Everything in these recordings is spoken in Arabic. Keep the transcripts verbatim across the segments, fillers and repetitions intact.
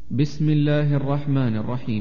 بسم الله الرحمن الرحيم.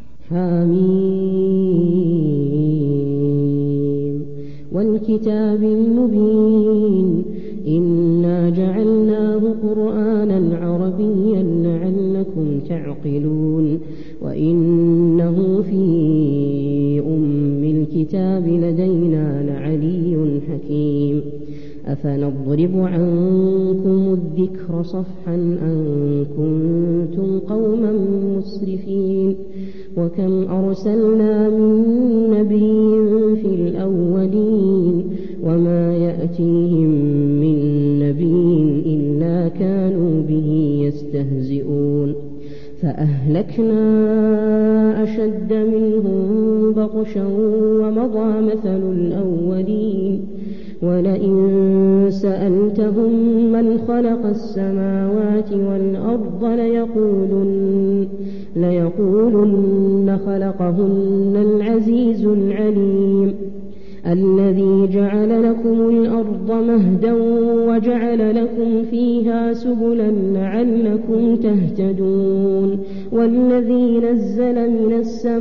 حميم والكتاب المبين إنا جعلناه قرآنا عربيا لعلكم تعقلون وإنه في أم الكتاب لدينا لعلي حكيم أفنضرب عنكم الذكر صفحا أن كنتم قوما مسرفين وكم أرسلنا من نبي في الأولين وما يأتيهم من نبي إلا كانوا به يستهزئون فأهلكنا أشد منهم بطشا ومضى مثل الأولين ولئن سألتهم من خلق السماوات والأرض ليقولن, ليقولن خلقهن العزيز العليم الذي جعل لكم الأرض مهدا وجعل لكم فيها سبلا لعلكم تهتدون والذي نزل من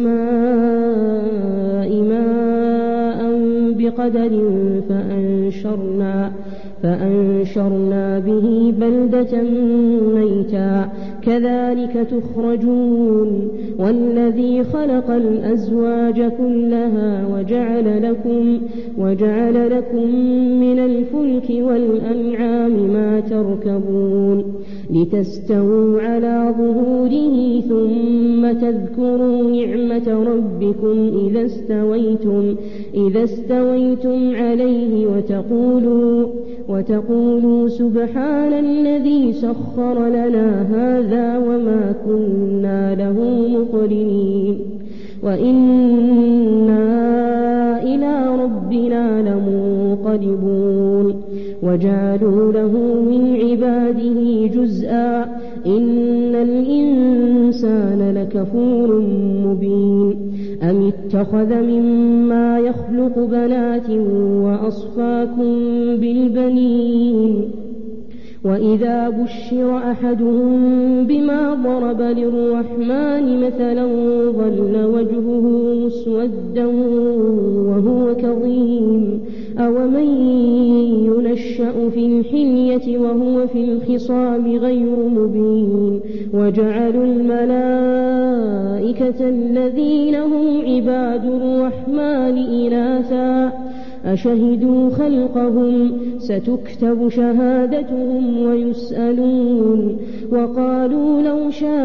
السماء ماء بقدر فأنشرنا, فأنشرنا به بلدة ميتا كذلك تخرجون والذي خلق الأزواج كلها وجعل لكم, وجعل لكم من الفلك والأنعام ما تركبون لتستووا على ظهوره ثم تذكروا نعمة ربكم إذا استويتم, إذا استويتم عليه وتقولوا, وتقولوا سبحان الذي سخر لنا هذا وما كنا له مقرنين وإنا إلى ربنا لمنقلبون وجعلوا له من عباده جزءا إن الإنسان لكفور مبين أم اتخذ مما يخلق بنات وأصفاكم بالبنين وإذا بشر أحدهم بما ضرب للرحمن مثلا ظل وجهه مسودا وهو كظيم أومن ينشأ في الحلية وهو في الخصام غير مبين وجعلوا الملائكة الذين هم عباد الرحمن إناثا أشهدوا خلقهم ستكتب شهادتهم ويسألون وقالوا لو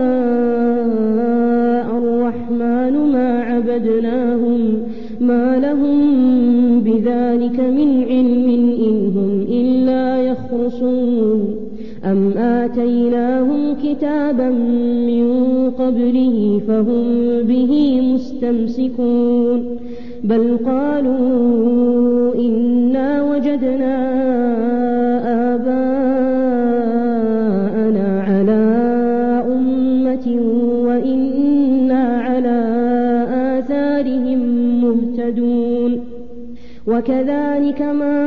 شاء الرحمن ما عبدناهم ما لهم بذلك من علم إن هم إلا يخرصون أم آتيناهم كتابا من قبله فهم به مستمسكون بل قالوا إنا وجدنا آباءنا على أمة وإنا على آثارهم مهتدون وكذلك ما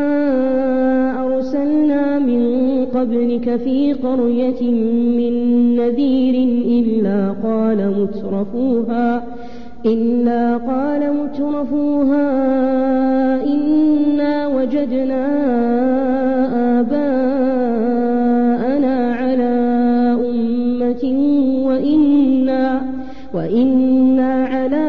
أرسلنا من قبلك في قرية من نذير إلا قال مترفوها إلا قال مترفوها إنا وجدنا آباءنا على أمة وإنا, وإنا على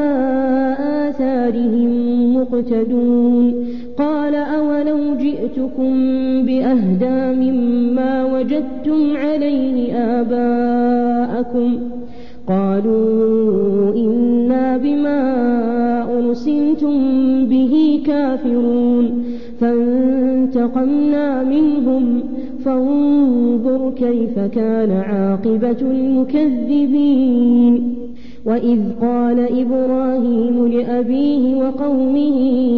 آثارهم مقتدون قال أولو جئتكم بأهدى مما وجدتم عليه آباءكم قالوا إنا بما أرسلتم به كافرون فانتقمنا منهم فانظر كيف كان عاقبة المكذبين وإذ قال إبراهيم لأبيه وقومه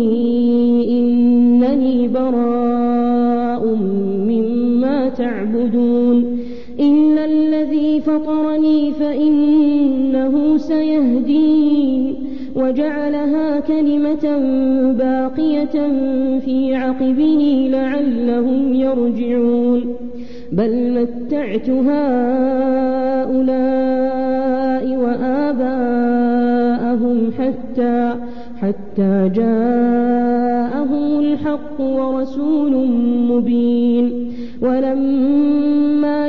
إنني براء مما تعبدون إلا الذي فطرني فإنه سيهدين وجعلها كلمة باقية في عقبه لعلهم يرجعون بل متعت هؤلاء حتى, حتى جاءهم الحق ورسول مبين. ولما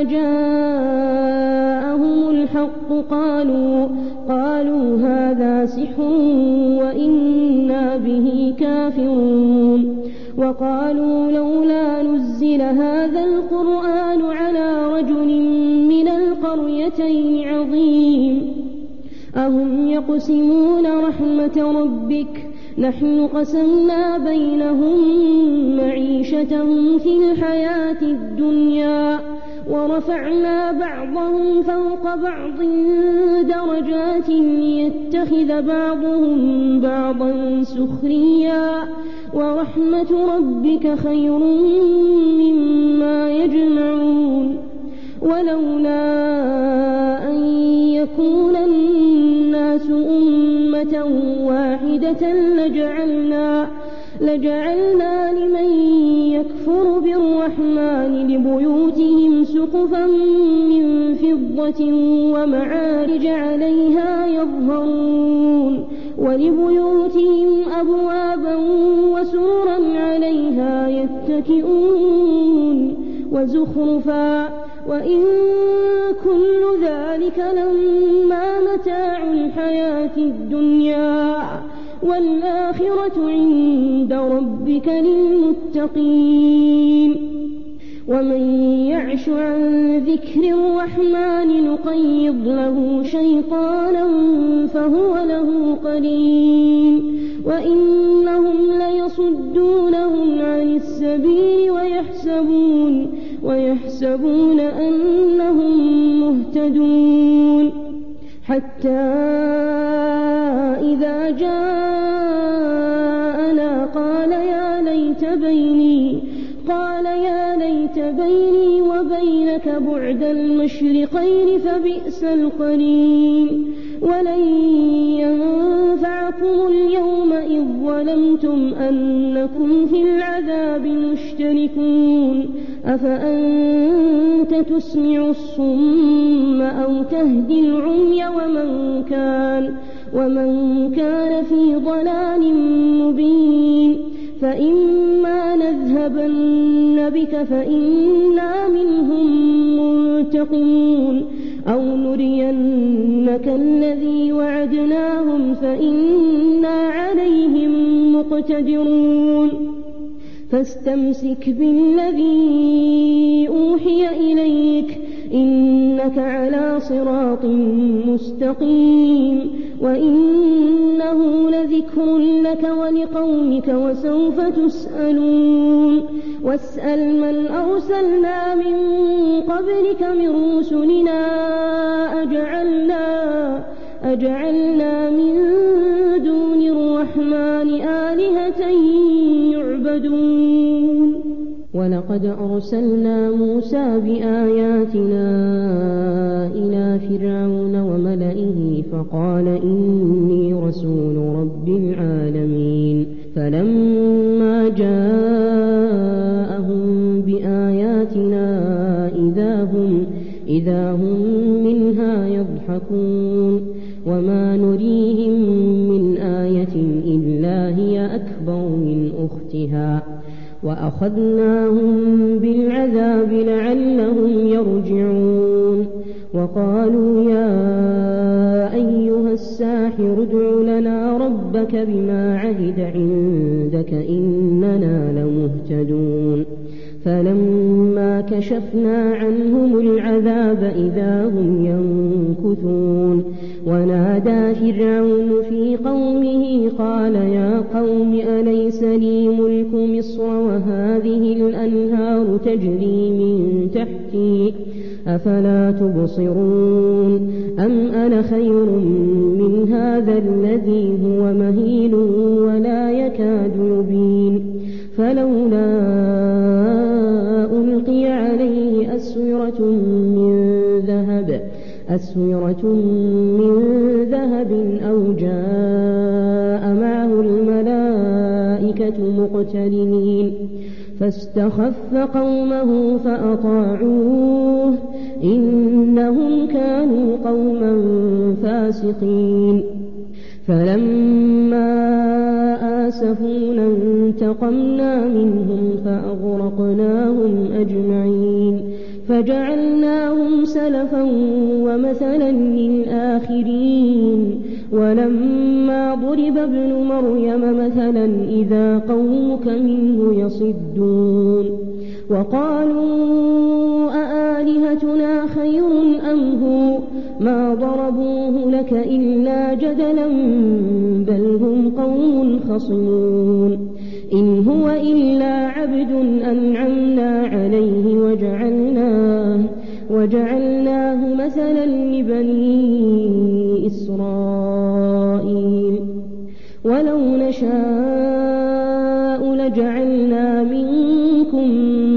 جاءهم الحق قالوا, قالوا هذا سحر وإنا به كافرون. وقالوا لولا نزل هذا القرآن على رجل من القريتين عظيم أهم يقسمون رحمة ربك نحن قسمنا بينهم معيشتهم في الحياة الدنيا ورفعنا بعضهم فوق بعض درجات ليتخذ بعضهم بعضا سخريا ورحمة ربك خير مما يجمعون. ولولا أن يكون الناس أمة واحدة لجعلنا, لجعلنا لمن يكفر بالرحمن لبيوتهم سقفا من فضة ومعارج عليها يظهرون ولبيوتهم أبوابا وسررا عليها يتكئون وزخرفا وإن كل ذلك لما متاع الحياة الدنيا والآخرة عند ربك للمتقين. ومن يعش عن ذكر الرحمن نقيض له شيطانا فهو له قرين وإنهم ليصدونهم عن السبيل ويحسبون, ويحسبون أنهم مهتدون حتى إذا جاءنا قال يا ليت بيني قال يا ليت بيني وبينك بعد المشرقين فبئس القرين. ولن ينفعكم اليوم إذ ظلمتم أنكم في العذاب مشتركون أفأنت تسمع الصم أو تهدي العمي ومن كان, ومن كان في ضلال مبين. فإما نذهبن بك فإنا منهم منتقمون أو نرينك الذي وعدناهم فإنا عليهم مقتدرون. فاستمسك بالذي أوحي إليك إنك على صراط مستقيم وإنه لذكر لك ولقومك وسوف تسألون. واسأل من أرسلنا من قبلك من رسلنا أجعلنا, أجعلنا من دون الرحمن آلهة يعبدون. ولقد أرسلنا موسى بآياتنا إلى فرعون وملئه فقال إني رسول رب العالمين. فلما جاءهم بآياتنا إذا هم, إذا هم منها يضحكون وما نريهم من آية إلا هي أكبر من أختها وأخذناهم بالعذاب لعلهم يرجعون. وقالوا يا أيها الساحر ادع لنا ربك بما عهد عندك إننا لمهتدون. فلما كشفنا عنهم العذاب إذا هم ينكثون. ونادى فرعون في قومه قال يا قوم أليس لي ملك مصر وهذه الأنهار تجري من تحتي أفلا تبصرون أم أنا خير من هذا الذي هو مهين ولا يكاد يبين. فلولا ألقي عليه أسورة من ذهب أسورة من ذهب أو جاء معه الملائكة مقترنين. فاستخف قومه فأطاعوه إنهم كانوا قوما فاسقين. فلما آسفونا انتقمنا منهم فأغرقناهم أجمعين فجعلناهم سلفا ومثلا للآخرين ولما ضرب ابن مريم مثلا إذا قومك منه يصدون وقالوا أآلهتنا خير أم هو ما ضربوه لك إلا جدلا بل هم قوم خصمون إن هو إلا عبد أنعمنا عليه وجعلناه, وجعلناه مثلا لبني إسرائيل ولو نشاء لجعلنا منكم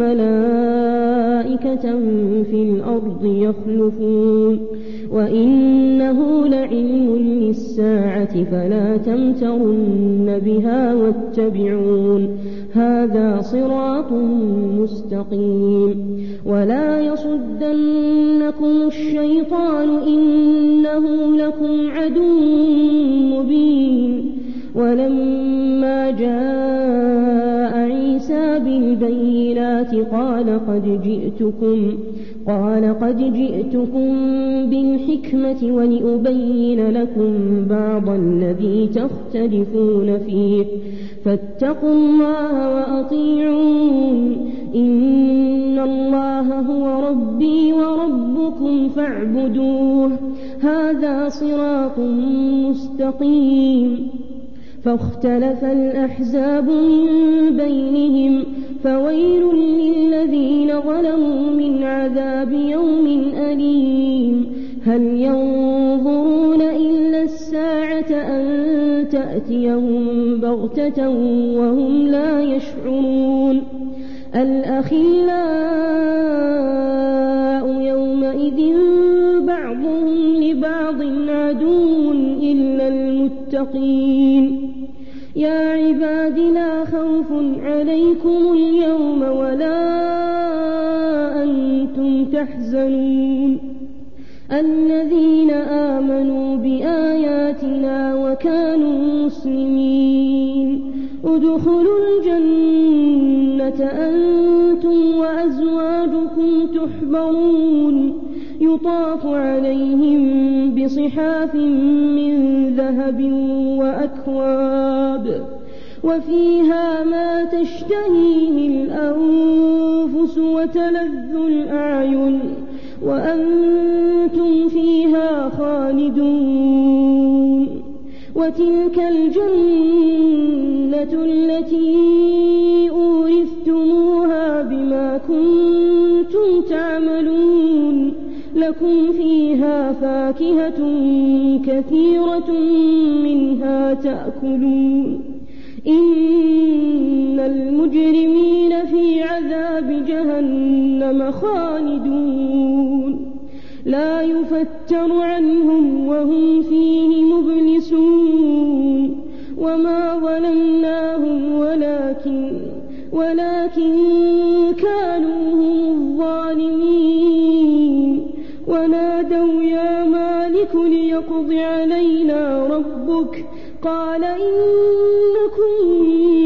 ملائكة في الأرض يخلفون وإنه لعلم للساعة فلا تمترن بها واتبعون هذا صراط مستقيم ولا يصدنكم الشيطان إنه لكم عدو مبين ولما جاء عيسى بالبينات قال قد جئتكم قال قد جئتكم بالحكمة ولأبين لكم بعض الذي تختلفون فيه فاتقوا الله وأطيعون إن الله هو ربي وربكم فاعبدوه هذا صراط مستقيم فاختلف الأحزاب من بينهم فويل للذين ظلموا من عذاب يوم أليم هل ينظرون إلا الساعة أن تأتيهم بغتة وهم لا يشعرون الأخلاء يومئذ بعضهم لبعض عدو إلا المتقين يا عباد لا خوف عليكم اليوم ولا أنتم تحزنون الذين آمنوا بآياتنا وكانوا مسلمين ادخلوا الجنة أنتم وأزواجكم تحبرون يطاف عليهم بصحاف من ذهب وأكواب وفيها ما تشتهيه الأنفس وتلذ الأعين وأنتم فيها خالدون وتلك الجنة التي أورثتموها بما كنتم تعملون لكم فيها فاكهة كثيرة منها تأكلون إن المجرمين في عذاب جهنم خالدون لا يفتر عنهم وهم فيه مبلسون وما ظلمناهم ولكن ولكن كانوا هم الظالمين ونادوا يا مالك ليقض علينا ربك قال إنكم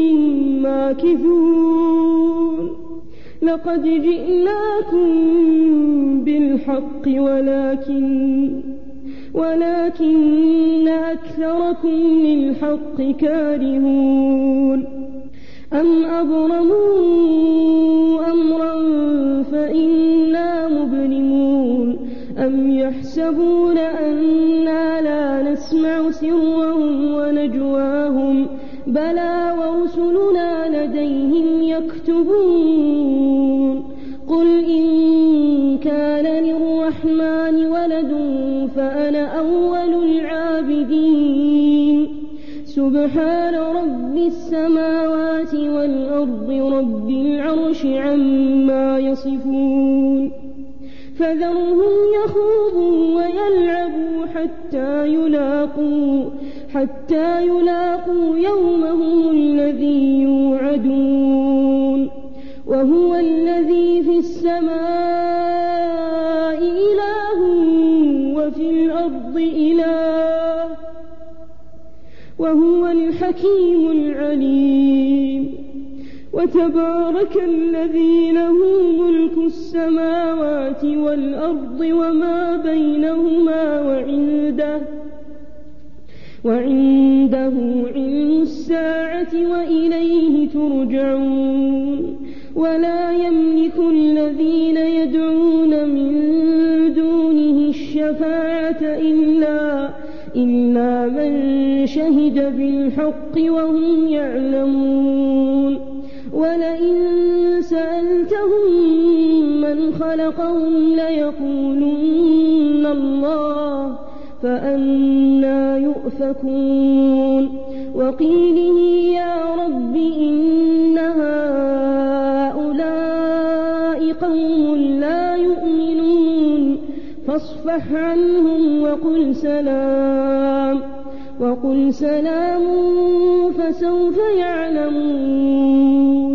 ماكثون لقد جئناكم بالحق ولكن ولكن أكثركم للحق كارهون أم أبرموا أمرا فإنا مبرمون أم يحسبون أنا لا نسمع سرهم ونجواهم بلى ورسلنا لديهم يكتبون قل إن كان للرحمن ولد فأنا أول العابدين سبحان رب السماوات والأرض رب العرش عما يصفون فذرهم يخوضوا ويلعبوا حتى يلاقوا حتى يلاقوا يومهم الذي يوعدون وهو الذي في السماء إله وفي الأرض إله وهو الحكيم العليم. وتبارك الذي له ملك السماوات والأرض وما بينهما وعنده وعنده علم الساعة وإليه ترجعون. ولا يملك الذين يدعون من دونه الشفاعة إلا, إلا من شهد بالحق وهم يعلمون. ولئن سألتهم من خلقهم ليقولن الله فأنى يؤفكون. وقيله يا رب إن هؤلاء قوم لا يؤمنون فاصفح عنهم وقل سلام وقل سلام فسوف يعلمون.